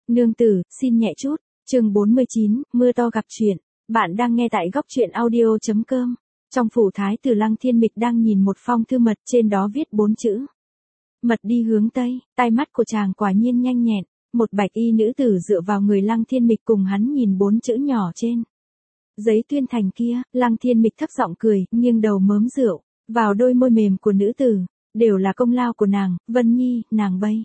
Nương tử, xin nhẹ chút. Chương 49, mưa to gặp chuyện. Bạn đang nghe tại góc truyện audio.com. Trong phủ thái tử Lăng Thiên Mịch đang nhìn một phong thư mật, trên đó viết 4 chữ. Mật đi hướng Tây. Tai mắt của chàng quả nhiên nhanh nhẹn. Một bạch y nữ tử dựa vào người Lăng Thiên Mịch cùng hắn nhìn 4 chữ nhỏ trên giấy tuyên thành kia. Lăng Thiên Mịch thấp giọng cười, nghiêng đầu mớm rượu vào đôi môi mềm của nữ tử. Đều là công lao của nàng, Vân Nhi, nàng bây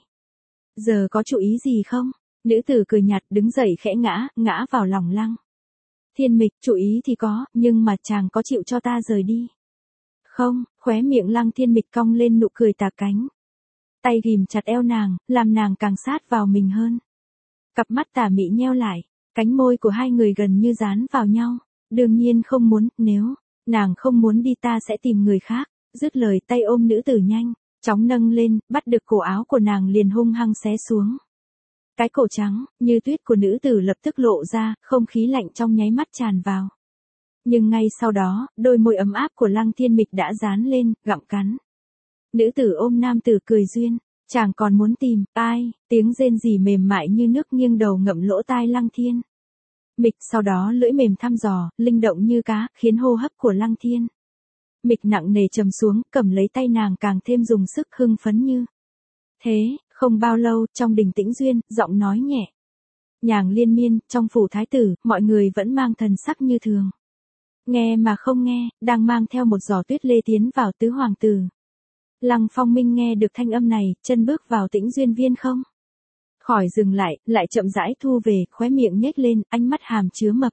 giờ có chủ ý gì không? Nữ tử cười nhạt, đứng dậy khẽ ngã vào lòng Lăng Thiên Mịch. Chủ ý thì có, nhưng mà chàng có chịu cho ta rời đi không? Khóe miệng Lăng Thiên Mịch cong lên nụ cười tà cánh. Tay ghìm chặt eo nàng, làm nàng càng sát vào mình hơn. Cặp mắt tà mị nheo lại, cánh môi của hai người gần như dán vào nhau. Đương nhiên không muốn, nếu nàng không muốn đi ta sẽ tìm người khác. Dứt lời, tay ôm nữ tử nhanh chóng nâng lên, bắt được cổ áo của nàng liền hung hăng xé xuống. Cái cổ trắng như tuyết của nữ tử lập tức lộ ra, không khí lạnh trong nháy mắt tràn vào. Nhưng ngay sau đó, đôi môi ấm áp của Lăng Thiên Mịch đã dán lên, gặm cắn. Nữ tử ôm nam tử cười duyên, chàng còn muốn tìm ai? Tiếng rên rỉ mềm mại như nước nghiêng đầu ngậm lỗ tai Lăng Thiên Mịch, sau đó lưỡi mềm thăm dò, linh động như cá, khiến hô hấp của Lăng Thiên Mịch nặng nề trầm xuống, cầm lấy tay nàng càng thêm dùng sức, hưng phấn như thế. Không bao lâu, trong đình tĩnh duyên, giọng nói nhẹ nhàng liên miên, trong phủ thái tử, mọi người vẫn mang thần sắc như thường. Nghe mà không nghe, đang mang theo một giò tuyết lê tiến vào tứ hoàng tử. Lăng Phong Minh nghe được thanh âm này, chân bước vào tĩnh duyên viên không khỏi dừng lại chậm rãi thu về, khóe miệng nhếch lên, ánh mắt hàm chứa mập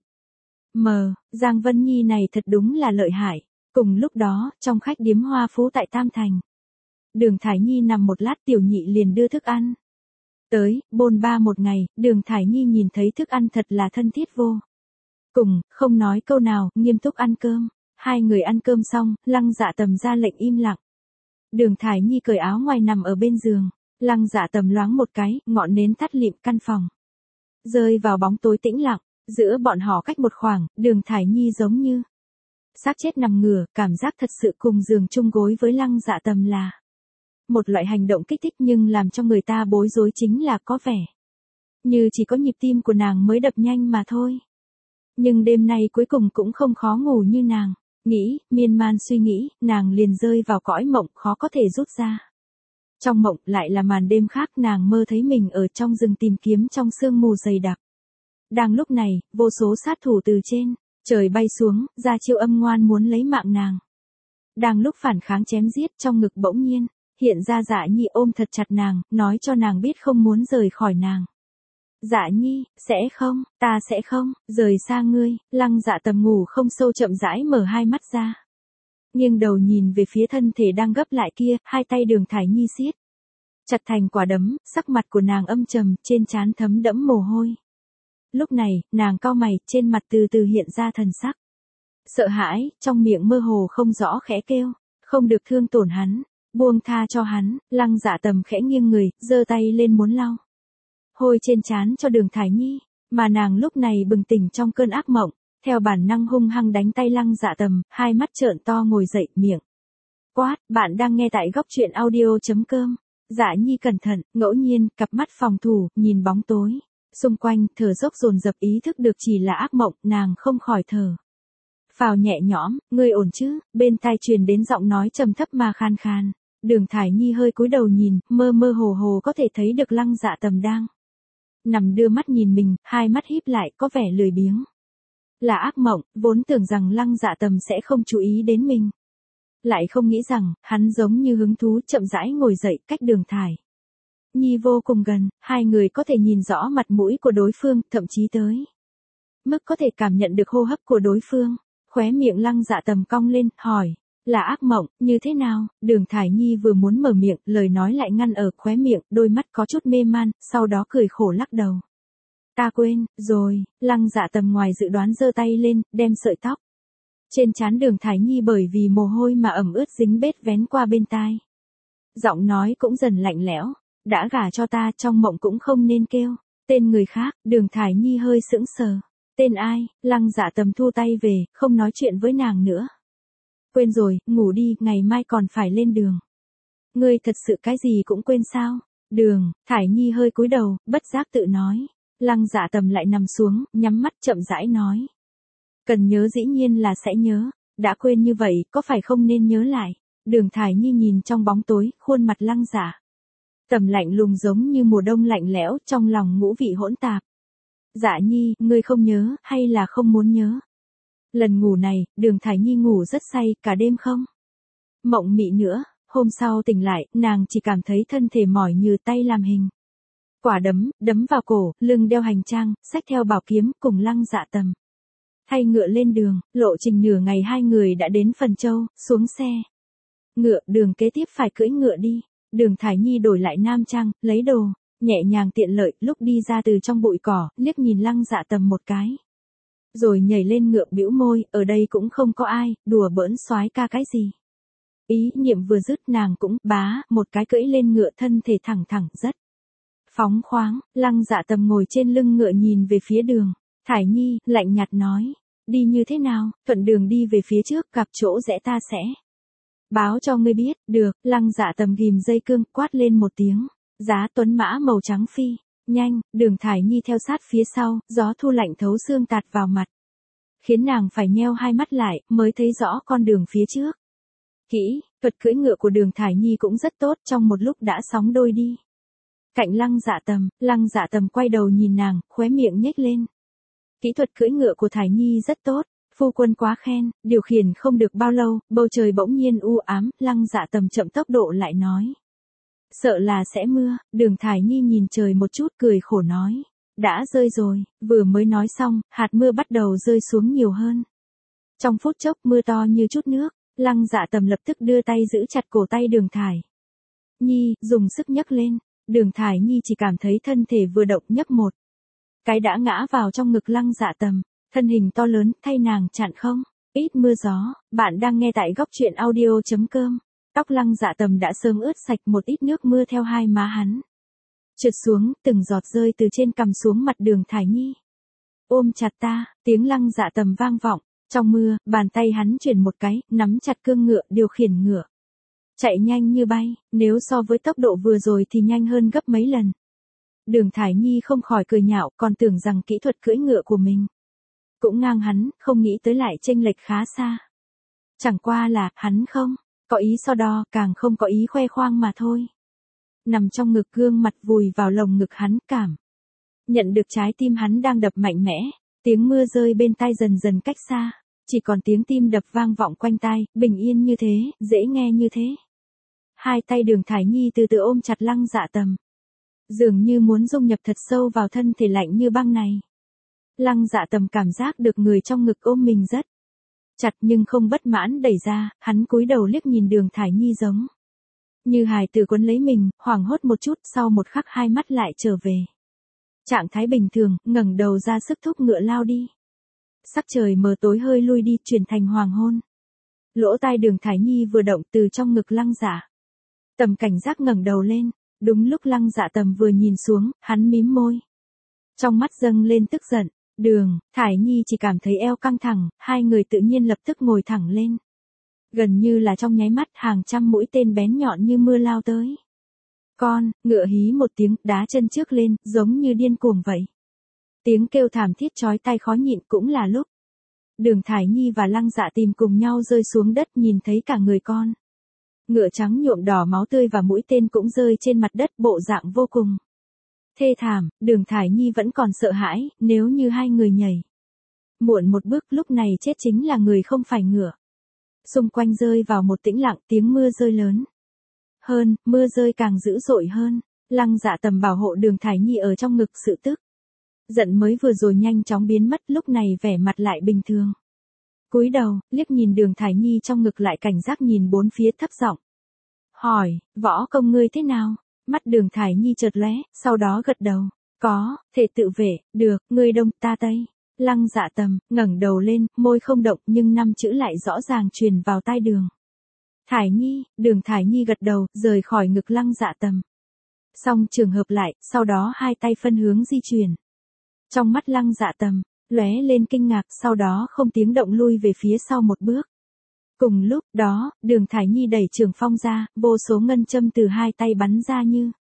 mờ. Giang Vân Nhi này thật đúng là lợi hại. Cùng lúc đó, trong khách điếm Hoa Phú tại Tam Thành, Đường Thải Nhi nằm một lát, tiểu nhị liền đưa thức ăn tới. Bôn ba một ngày, Đường Thải Nhi nhìn thấy thức ăn thật là thân thiết vô cùng, không nói câu nào, nghiêm túc ăn cơm. Hai người ăn cơm xong, Lăng Dạ Tầm ra lệnh im lặng. Đường Thải Nhi cởi áo ngoài nằm ở bên giường. Lăng Dạ Tầm loáng một cái, ngọn nến tắt lịm, căn phòng rơi vào bóng tối tĩnh lặng. Giữa bọn họ cách một khoảng, Đường Thải Nhi giống như xác chết nằm ngửa, cảm giác thật sự cùng giường chung gối với Lăng Dạ Tầm là một loại hành động kích thích, nhưng làm cho người ta bối rối chính là có vẻ như chỉ có nhịp tim của nàng mới đập nhanh mà thôi. Nhưng đêm nay cuối cùng cũng không khó ngủ như nàng nghĩ, miên man suy nghĩ, nàng liền rơi vào cõi mộng khó có thể rút ra. Trong mộng lại là màn đêm khác, nàng mơ thấy mình ở trong rừng tìm kiếm trong sương mù dày đặc. Đang lúc này, vô số sát thủ từ trên trời bay xuống, ra chiêu âm ngoan muốn lấy mạng nàng. Đang lúc phản kháng chém giết, trong ngực bỗng nhiên hiện ra Dạ Nhi ôm thật chặt nàng, nói cho nàng biết không muốn rời khỏi nàng. Dạ Nhi, sẽ không, ta sẽ không rời xa ngươi. Lăng Dạ Tầm ngủ không sâu chậm rãi mở hai mắt ra, nghiêng đầu nhìn về phía thân thể đang gấp lại kia, hai tay Đường Thải Nhi siết chặt thành quả đấm, sắc mặt của nàng âm trầm, trên trán thấm đẫm mồ hôi. Lúc này, nàng cau mày, trên mặt từ từ hiện ra thần sắc sợ hãi, trong miệng mơ hồ không rõ khẽ kêu, không được thương tổn hắn, buông tha cho hắn. Lăng Dạ Tầm khẽ nghiêng người, giơ tay lên muốn lau hôi trên trán cho Đường Thải Nhi, mà nàng lúc này bừng tỉnh trong cơn ác mộng, theo bản năng hung hăng đánh tay Lăng Dạ Tầm, hai mắt trợn to ngồi dậy, miệng quát. Bạn đang nghe tại góc truyện audio.com. Dạ Nhi cẩn thận, ngẫu nhiên, cặp mắt phòng thủ, nhìn bóng tối xung quanh, thở dốc dồn dập, ý thức được chỉ là ác mộng, nàng không khỏi thở phào nhẹ nhõm. Ngươi ổn chứ? Bên tai truyền đến giọng nói trầm thấp mà khan khan. Đường Thải Nhi hơi cúi đầu nhìn, mơ mơ hồ hồ có thể thấy được Lăng Dạ Tầm đang nằm đưa mắt nhìn mình, hai mắt híp lại, có vẻ lười biếng. Là ác mộng, vốn tưởng rằng Lăng Dạ Tầm sẽ không chú ý đến mình, lại không nghĩ rằng hắn giống như hứng thú chậm rãi ngồi dậy, cách Đường Thải Nhi vô cùng gần, hai người có thể nhìn rõ mặt mũi của đối phương, thậm chí tới mức có thể cảm nhận được hô hấp của đối phương. Khóe miệng Lăng Dạ Tầm cong lên, hỏi, là ác mộng, như thế nào? Đường Thải Nhi vừa muốn mở miệng, lời nói lại ngăn ở khóe miệng, đôi mắt có chút mê man, sau đó cười khổ lắc đầu. Ta quên rồi. Lăng Dạ Tầm ngoài dự đoán giơ tay lên, đem sợi tóc trên trán Đường Thải Nhi bởi vì mồ hôi mà ẩm ướt dính bết vén qua bên tai. Giọng nói cũng dần lạnh lẽo, đã gả cho ta, trong mộng cũng không nên kêu tên người khác. Đường Thải Nhi hơi sững sờ. Tên ai? Lăng Dạ Tầm thu tay về, không nói chuyện với nàng nữa. Quên rồi, ngủ đi, ngày mai còn phải lên đường. Ngươi thật sự cái gì cũng quên sao? Đường Thải Nhi hơi cúi đầu, bất giác tự nói. Lăng Dạ Tầm lại nằm xuống, nhắm mắt chậm rãi nói. Cần nhớ dĩ nhiên là sẽ nhớ, đã quên như vậy, có phải không nên nhớ lại. Đường Thải Nhi nhìn trong bóng tối, khuôn mặt Lăng Dạ Tầm lạnh lùng giống như mùa đông lạnh lẽo, trong lòng ngũ vị hỗn tạp. Dạ Nhi, ngươi không nhớ, hay là không muốn nhớ? Lần ngủ này, Đường Thải Nhi ngủ rất say, cả đêm không mộng mị nữa. Hôm sau tỉnh lại, nàng chỉ cảm thấy thân thể mỏi như tay làm hình. Quả đấm vào cổ, lưng đeo hành trang, xách theo bảo kiếm, cùng Lăng Dạ Tầm thay ngựa lên đường. Lộ trình nửa ngày hai người đã đến Phần Châu, xuống xe ngựa, đường kế tiếp phải cưỡi ngựa đi. Đường Thải Nhi đổi lại nam trang, lấy đồ, nhẹ nhàng tiện lợi, lúc đi ra từ trong bụi cỏ, liếc nhìn Lăng Dạ Tầm một cái. Rồi nhảy lên ngựa bĩu môi, ở đây cũng không có ai, đùa bỡn soái ca cái gì. Ý niệm vừa dứt nàng cũng, một cái cưỡi lên ngựa, thân thể thẳng rất phóng khoáng. Lăng Dạ Tầm ngồi trên lưng ngựa nhìn về phía Đường Thải Nhi, lạnh nhạt nói. Đi như thế nào, thuận đường đi về phía trước, gặp chỗ rẽ ta sẽ báo cho ngươi biết. Được. Lăng Dạ Tầm ghim dây cương, quát lên một tiếng. Giá tuấn mã màu trắng phi nhanh, Đường Thải Nhi theo sát phía sau, gió thu lạnh thấu xương tạt vào mặt, khiến nàng phải nheo hai mắt lại, mới thấy rõ con đường phía trước. Kỹ thuật cưỡi ngựa của Đường Thải Nhi cũng rất tốt, trong một lúc đã sóng đôi đi cạnh Lăng Dạ Tầm quay đầu nhìn nàng, khóe miệng nhếch lên. Kỹ thuật cưỡi ngựa của Thải Nhi rất tốt, phu quân quá khen. Điều khiển không được bao lâu, bầu trời bỗng nhiên u ám, Lăng Dạ Tầm chậm tốc độ lại nói. Sợ là sẽ mưa. Đường Thải Nhi nhìn trời một chút, cười khổ nói. Đã rơi rồi. Vừa mới nói xong, hạt mưa bắt đầu rơi xuống nhiều hơn. Trong phút chốc, mưa to như chút nước. Lăng Dạ Tầm lập tức đưa tay giữ chặt cổ tay Đường Thải Nhi, dùng sức nhấc lên. Đường Thải Nhi chỉ cảm thấy thân thể vừa động nhấp một cái đã ngã vào trong ngực Lăng Dạ Tầm, thân hình to lớn, thay nàng chặn không ít mưa gió. Bạn đang nghe tại góc truyện audio.com. Tóc Lăng Dạ Tầm đã sớm ướt sạch, một ít nước mưa theo hai má hắn trượt xuống, từng giọt rơi từ trên cằm xuống mặt Đường Thải Nhi. Ôm chặt ta, tiếng Lăng Dạ Tầm vang vọng. Trong mưa, bàn tay hắn chuyển một cái, nắm chặt cương ngựa, điều khiển ngựa chạy nhanh như bay, nếu so với tốc độ vừa rồi thì nhanh hơn gấp mấy lần. Đường Thải Nhi không khỏi cười nhạo, còn tưởng rằng kỹ thuật cưỡi ngựa của mình cũng ngang hắn, không nghĩ tới lại chênh lệch khá xa. Chẳng qua là, hắn không có ý so đo, càng không có ý khoe khoang mà thôi. Nằm trong ngực, gương mặt vùi vào lồng ngực hắn, cảm nhận được trái tim hắn đang đập mạnh mẽ. Tiếng mưa rơi bên tai dần dần cách xa, chỉ còn tiếng tim đập vang vọng quanh tai, bình yên như thế, dễ nghe như thế. Hai tay Đường Thải Nhi từ từ ôm chặt Lăng Dạ Tầm, dường như muốn dung nhập thật sâu vào thân thể lạnh như băng này. Lăng Dạ Tầm cảm giác được người trong ngực ôm mình rất chặt, nhưng không bất mãn đẩy ra, hắn cúi đầu liếc nhìn Đường Thải Nhi giống như hài tử quấn lấy mình, hoảng hốt một chút, sau một khắc hai mắt lại trở về trạng thái bình thường, ngẩng đầu ra sức thúc ngựa lao đi. Sắc trời mờ tối hơi lui đi, chuyển thành hoàng hôn. Lỗ tai Đường Thải Nhi vừa động, từ trong ngực Lăng Dạ Tầm cảnh giác ngẩng đầu lên. Đúng lúc Lăng Dạ Tầm vừa nhìn xuống, hắn mím môi, trong mắt dâng lên tức giận. Đường Thải Nhi chỉ cảm thấy eo căng thẳng, hai người tự nhiên lập tức ngồi thẳng lên. Gần như là trong nháy mắt, hàng trăm mũi tên bén nhọn như mưa lao tới. Ngựa hí một tiếng, đá chân trước lên, giống như điên cuồng vậy. Tiếng kêu thảm thiết chói tai khó nhịn, cũng là lúc Đường Thải Nhi và Lăng Dạ Tìm cùng nhau rơi xuống đất, nhìn thấy cả người con ngựa trắng nhuộm đỏ máu tươi và mũi tên cũng rơi trên mặt đất, bộ dạng vô cùng thê thảm. Đường Thải Nhi vẫn còn sợ hãi, nếu như hai người nhảy muộn một bước, lúc này chết chính là người không phải ngựa. Xung quanh rơi vào một tĩnh lặng, tiếng mưa rơi lớn hơn, mưa rơi càng dữ dội hơn. Lăng Dạ Tầm bảo hộ Đường Thải Nhi ở trong ngực, sự tức giận mới vừa rồi nhanh chóng biến mất, lúc này vẻ mặt lại bình thường. Cúi đầu, liếc nhìn Đường Thải Nhi trong ngực, lại cảnh giác nhìn bốn phía, thấp giọng hỏi, võ công ngươi thế nào? Mắt Đường Thải Nhi chợt lóe, sau đó gật đầu. Có, thể tự vệ, được, ngươi đông ta tây. Lăng Dạ Tầm ngẩng đầu lên, môi không động, nhưng năm chữ lại rõ ràng truyền vào tai Đường Thải Nhi. Đường Thải Nhi gật đầu, rời khỏi ngực Lăng Dạ Tầm. Xong trường hợp lại, sau đó hai tay phân hướng di chuyển. Trong mắt Lăng Dạ Tầm lóe lên kinh ngạc, sau đó không tiếng động lui về phía sau một bước. Cùng lúc đó, Đường Thải Nhi đẩy trường phong ra, vô số ngân châm từ hai tay bắn ra như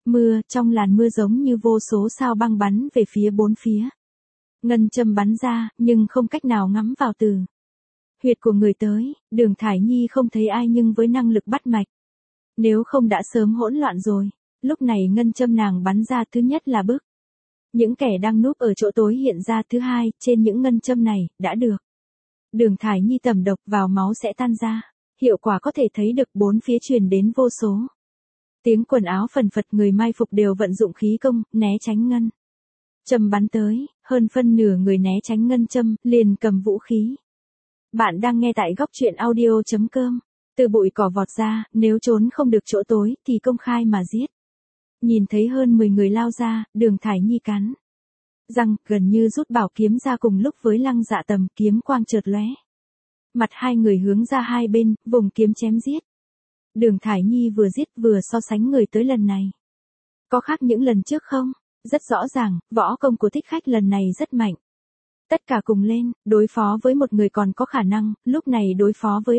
Mưa, trong làn mưa giống như vô số sao băng bắn về phía bốn phía. Ngân châm bắn ra, nhưng không cách nào ngắm vào từ huyệt của người tới, Đường Thải Nhi không thấy ai nhưng với năng lực bắt mạch. Nếu không đã sớm hỗn loạn rồi. Lúc này ngân châm nàng bắn ra thứ nhất là bức. Những kẻ đang núp ở chỗ tối hiện ra thứ hai, trên những ngân châm này, đã được. Đường Thải Nhi tẩm độc vào máu sẽ tan ra. Hiệu quả có thể thấy được bốn phía truyền đến vô số. Tiếng quần áo phần phật người mai phục đều vận dụng khí công, né tránh ngân châm bắn tới, hơn phân nửa người né tránh ngân châm, liền cầm vũ khí. Bạn đang nghe tại góc truyện audio.com. Từ bụi cỏ vọt ra, nếu trốn không được chỗ tối, thì công khai mà giết. Nhìn thấy hơn 10 người lao ra, Đường Thải Nhi cắn răng, gần như rút bảo kiếm ra cùng lúc với Lăng Dạ Tầm, kiếm quang chợt lóe. Mặt hai người hướng ra hai bên, vùng kiếm chém giết. Đường Thải Nhi vừa giết vừa so sánh người tới lần này. Có khác những lần trước không? Rất rõ ràng, võ công của Thích Khách lần này rất mạnh. Tất cả cùng lên, đối phó với một người còn có khả năng, lúc này đối phó với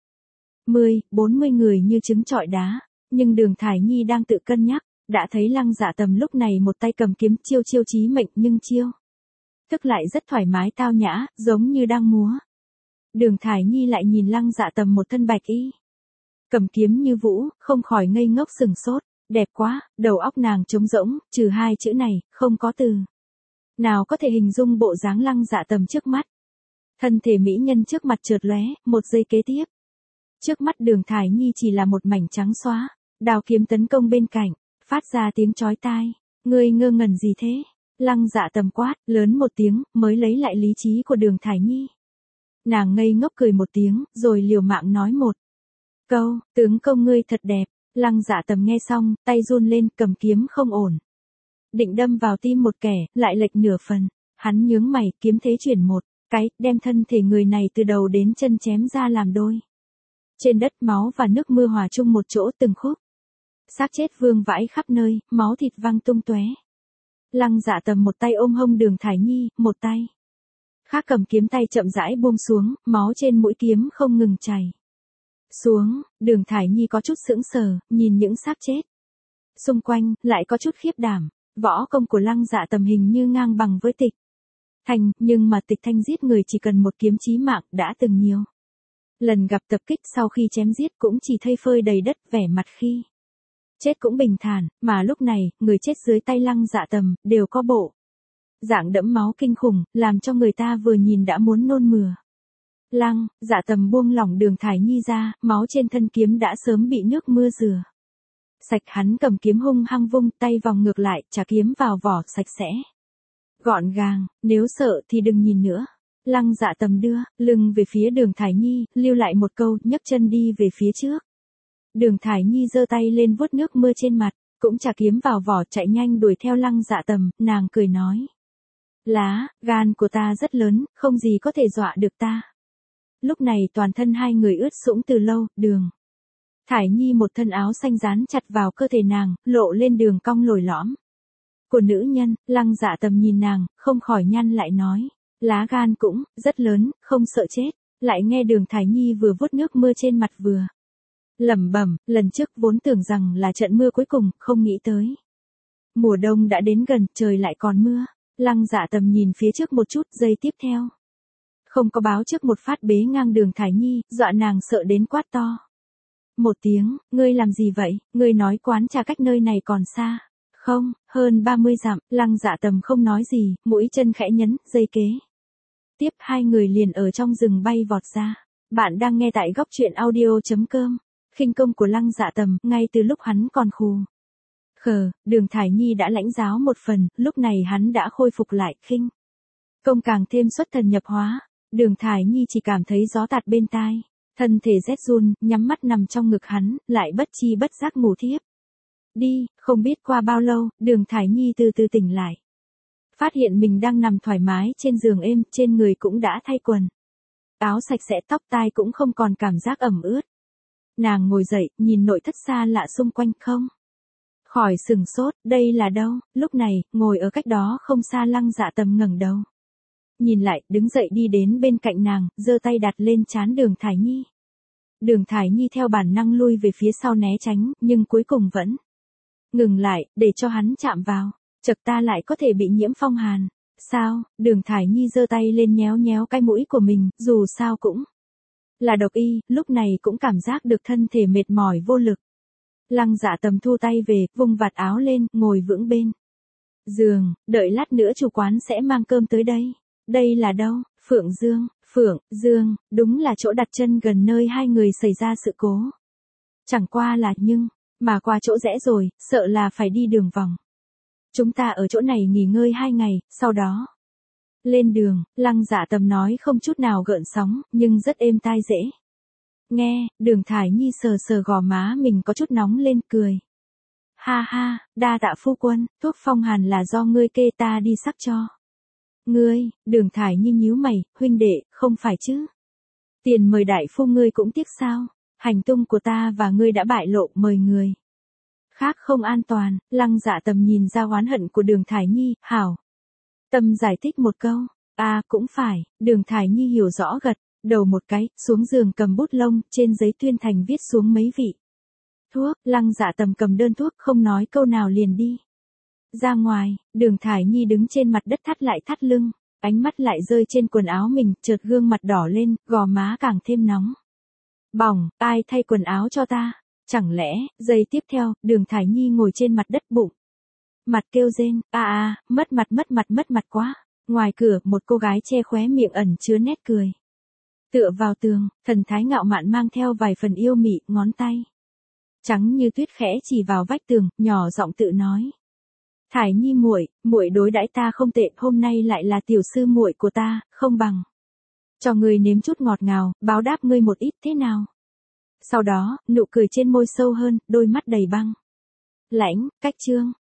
40 người như trứng trọi đá. Nhưng Đường Thải Nhi đang tự cân nhắc, đã thấy Lăng Dạ Tầm lúc này một tay cầm kiếm chiêu chí mệnh nhưng chiêu thức lại rất thoải mái tao nhã, giống như đang múa. Đường Thải Nhi lại nhìn Lăng Dạ Tầm một thân bạch y, cầm kiếm như vũ, không khỏi ngây ngốc sừng sốt, đẹp quá, đầu óc nàng trống rỗng, trừ hai chữ này, không có từ nào có thể hình dung bộ dáng Lăng Dạ Tầm trước mắt. Thân thể mỹ nhân trước mặt chợt lóe, một giây kế tiếp. Trước mắt Đường Thải Nhi chỉ là một mảnh trắng xóa, đao kiếm tấn công bên cạnh, phát ra tiếng chói tai. Ngươi ngơ ngẩn gì thế? Lăng Dạ Tầm quát, lớn một tiếng, mới lấy lại lý trí của Đường Thải Nhi. Nàng ngây ngốc cười một tiếng, rồi liều mạng nói một câu, tướng công ngươi thật đẹp. Lăng Dạ Tầm nghe xong, tay run lên, cầm kiếm không ổn. Định đâm vào tim một kẻ, lại lệch nửa phần. Hắn nhướng mày, kiếm thế chuyển một cái, đem thân thể người này từ đầu đến chân chém ra làm đôi. Trên đất máu và nước mưa hòa chung một chỗ từng khúc. Xác chết vương vãi khắp nơi, máu thịt văng tung tóe. Lăng Dạ Tầm một tay ôm hông Đường Thải Nhi, một tay khác cầm kiếm, tay chậm rãi buông xuống, máu trên mũi kiếm không ngừng chảy xuống. Đường Thải Nhi có chút sững sờ, nhìn những xác chết xung quanh, lại có chút khiếp đảm. Võ công của Lăng Dạ Tầm hình như ngang bằng với Tịch Thanh, nhưng mà Tịch Thanh giết người chỉ cần một kiếm chí mạng, đã từng nhiều lần gặp tập kích, sau khi chém giết cũng chỉ thây phơi đầy đất, vẻ mặt khi chết cũng bình thản, mà lúc này, người chết dưới tay Lăng Dạ Tầm, đều có bộ dạng đẫm máu kinh khủng, làm cho người ta vừa nhìn đã muốn nôn mửa. Lăng Dạ Tầm buông lỏng Đường Thải Nhi ra, máu trên thân kiếm đã sớm bị nước mưa rửa sạch. Hắn cầm kiếm hung hăng vung, tay vòng ngược lại, trả kiếm vào vỏ, sạch sẽ gọn gàng. Nếu sợ thì đừng nhìn nữa. Lăng Dạ Tầm đưa lưng về phía Đường Thải Nhi, lưu lại một câu, nhấc chân đi về phía trước. Đường Thải Nhi giơ tay lên vuốt nước mưa trên mặt, cũng trả kiếm vào vỏ, chạy nhanh đuổi theo Lăng Dạ Tầm. Nàng cười nói, gan của ta rất lớn, không gì có thể dọa được ta. Lúc này toàn thân hai người ướt sũng từ lâu. Đường Thải Nhi một thân áo xanh dán chặt vào cơ thể nàng, lộ lên đường cong lồi lõm của nữ nhân. Lăng Dạ Tầm nhìn nàng, không khỏi nhăn lại nói, lá gan cũng rất lớn, không sợ chết. Lại nghe Đường Thải Nhi vừa vuốt nước mưa trên mặt vừa lẩm bẩm, lần trước vốn tưởng rằng là trận mưa cuối cùng, không nghĩ tới mùa đông đã đến gần, trời lại còn mưa. Lăng Dạ Tầm nhìn phía trước một chút, giây tiếp theo không có báo trước một phát bế ngang Đường Thải Nhi, dọa nàng sợ đến quát to một tiếng, ngươi làm gì vậy? Ngươi nói quán trà cách nơi này còn xa không? Hơn 30 dặm. Lăng Dạ Tầm không nói gì, mũi chân khẽ nhấn, giây kế tiếp hai người liền ở trong rừng bay vọt ra. Bạn đang nghe tại góc truyện audio.com. Khinh công của Lăng Dạ Tầm, ngay từ lúc hắn còn khù khờ, Đường Thải Nhi đã lãnh giáo một phần, lúc này hắn đã khôi phục lại khinh công, càng thêm xuất thần nhập hóa. Đường Thải Nhi chỉ cảm thấy gió tạt bên tai, thân thể rét run, nhắm mắt nằm trong ngực hắn, lại bất chi bất giác ngủ thiếp đi. Không biết qua bao lâu, Đường Thải Nhi từ từ tỉnh lại, phát hiện mình đang nằm thoải mái trên giường êm, trên người cũng đã thay quần áo sạch sẽ, tóc tai cũng không còn cảm giác ẩm ướt. Nàng ngồi dậy, nhìn nội thất xa lạ xung quanh, không khỏi sừng sốt, đây là đâu? Lúc này, ngồi ở cách đó không xa Lăng Dạ Tầm ngẩng đầu nhìn lại, đứng dậy đi đến bên cạnh nàng, giơ tay đặt lên trán Đường Thải Nhi. Đường Thải Nhi theo bản năng lui về phía sau né tránh, nhưng cuối cùng vẫn Ngừng lại, để cho hắn chạm vào. Chật ta lại có thể bị nhiễm phong hàn. Sao? Đường Thải Nhi giơ tay lên nhéo nhéo cái mũi của mình, dù sao cũng là độc y, lúc này cũng cảm giác được thân thể mệt mỏi vô lực. Lăng Dạ Tầm thu tay về, vung vạt áo lên, ngồi vững bên giường, đợi lát nữa chủ quán sẽ mang cơm tới đây. Đây là đâu? Phượng Dương, đúng là chỗ đặt chân gần nơi hai người xảy ra sự cố. Chẳng qua là mà qua chỗ rẽ rồi, sợ là phải đi đường vòng. Chúng ta ở chỗ này nghỉ ngơi 2 ngày, sau đó lên đường. Lăng Dạ Tầm nói không chút nào gợn sóng, nhưng rất êm tai dễ nghe. Đường Thải Nhi sờ sờ gò má mình có chút nóng lên, cười. Ha ha, đa tạ phu quân, thuốc phong hàn là do ngươi kê, ta đi sắc cho ngươi. Đường Thải Nhi nhíu mày, huynh đệ, không phải chứ? Tiền mời đại phu ngươi cũng tiếc sao? Hành tung của ta và ngươi đã bại lộ, mời người khác không an toàn. Lăng Dạ Tầm nhìn ra oán hận của Đường Thải Nhi, hảo tâm giải thích một câu. Cũng phải. Đường Thải Nhi hiểu rõ, gật đầu một cái, xuống giường cầm bút lông, trên giấy tuyên thành viết xuống mấy vị thuốc. Lăng Dạ Tầm cầm đơn thuốc, không nói câu nào liền đi ra ngoài. Đường Thải Nhi đứng trên mặt đất thắt lại thắt lưng, ánh mắt lại rơi trên quần áo mình, chợt gương mặt đỏ lên, gò má càng thêm nóng bỏng. Ai thay quần áo cho ta? Chẳng lẽ? Giây tiếp theo, Đường Thải Nhi ngồi trên mặt đất, bụng mặt kêu rên, mất mặt quá. Ngoài cửa, một cô gái che khóe miệng ẩn chứa nét cười, tựa vào tường, thần thái ngạo mạn mang theo vài phần yêu mị, ngón tay trắng như tuyết khẽ chỉ vào vách tường, nhỏ giọng tự nói. Thải Nhi muội đối đãi ta không tệ, hôm nay lại là tiểu sư muội của ta, không bằng cho ngươi nếm chút ngọt ngào, báo đáp ngươi một ít, thế nào? Sau đó, nụ cười trên môi sâu hơn, đôi mắt đầy băng lãnh. Cách chương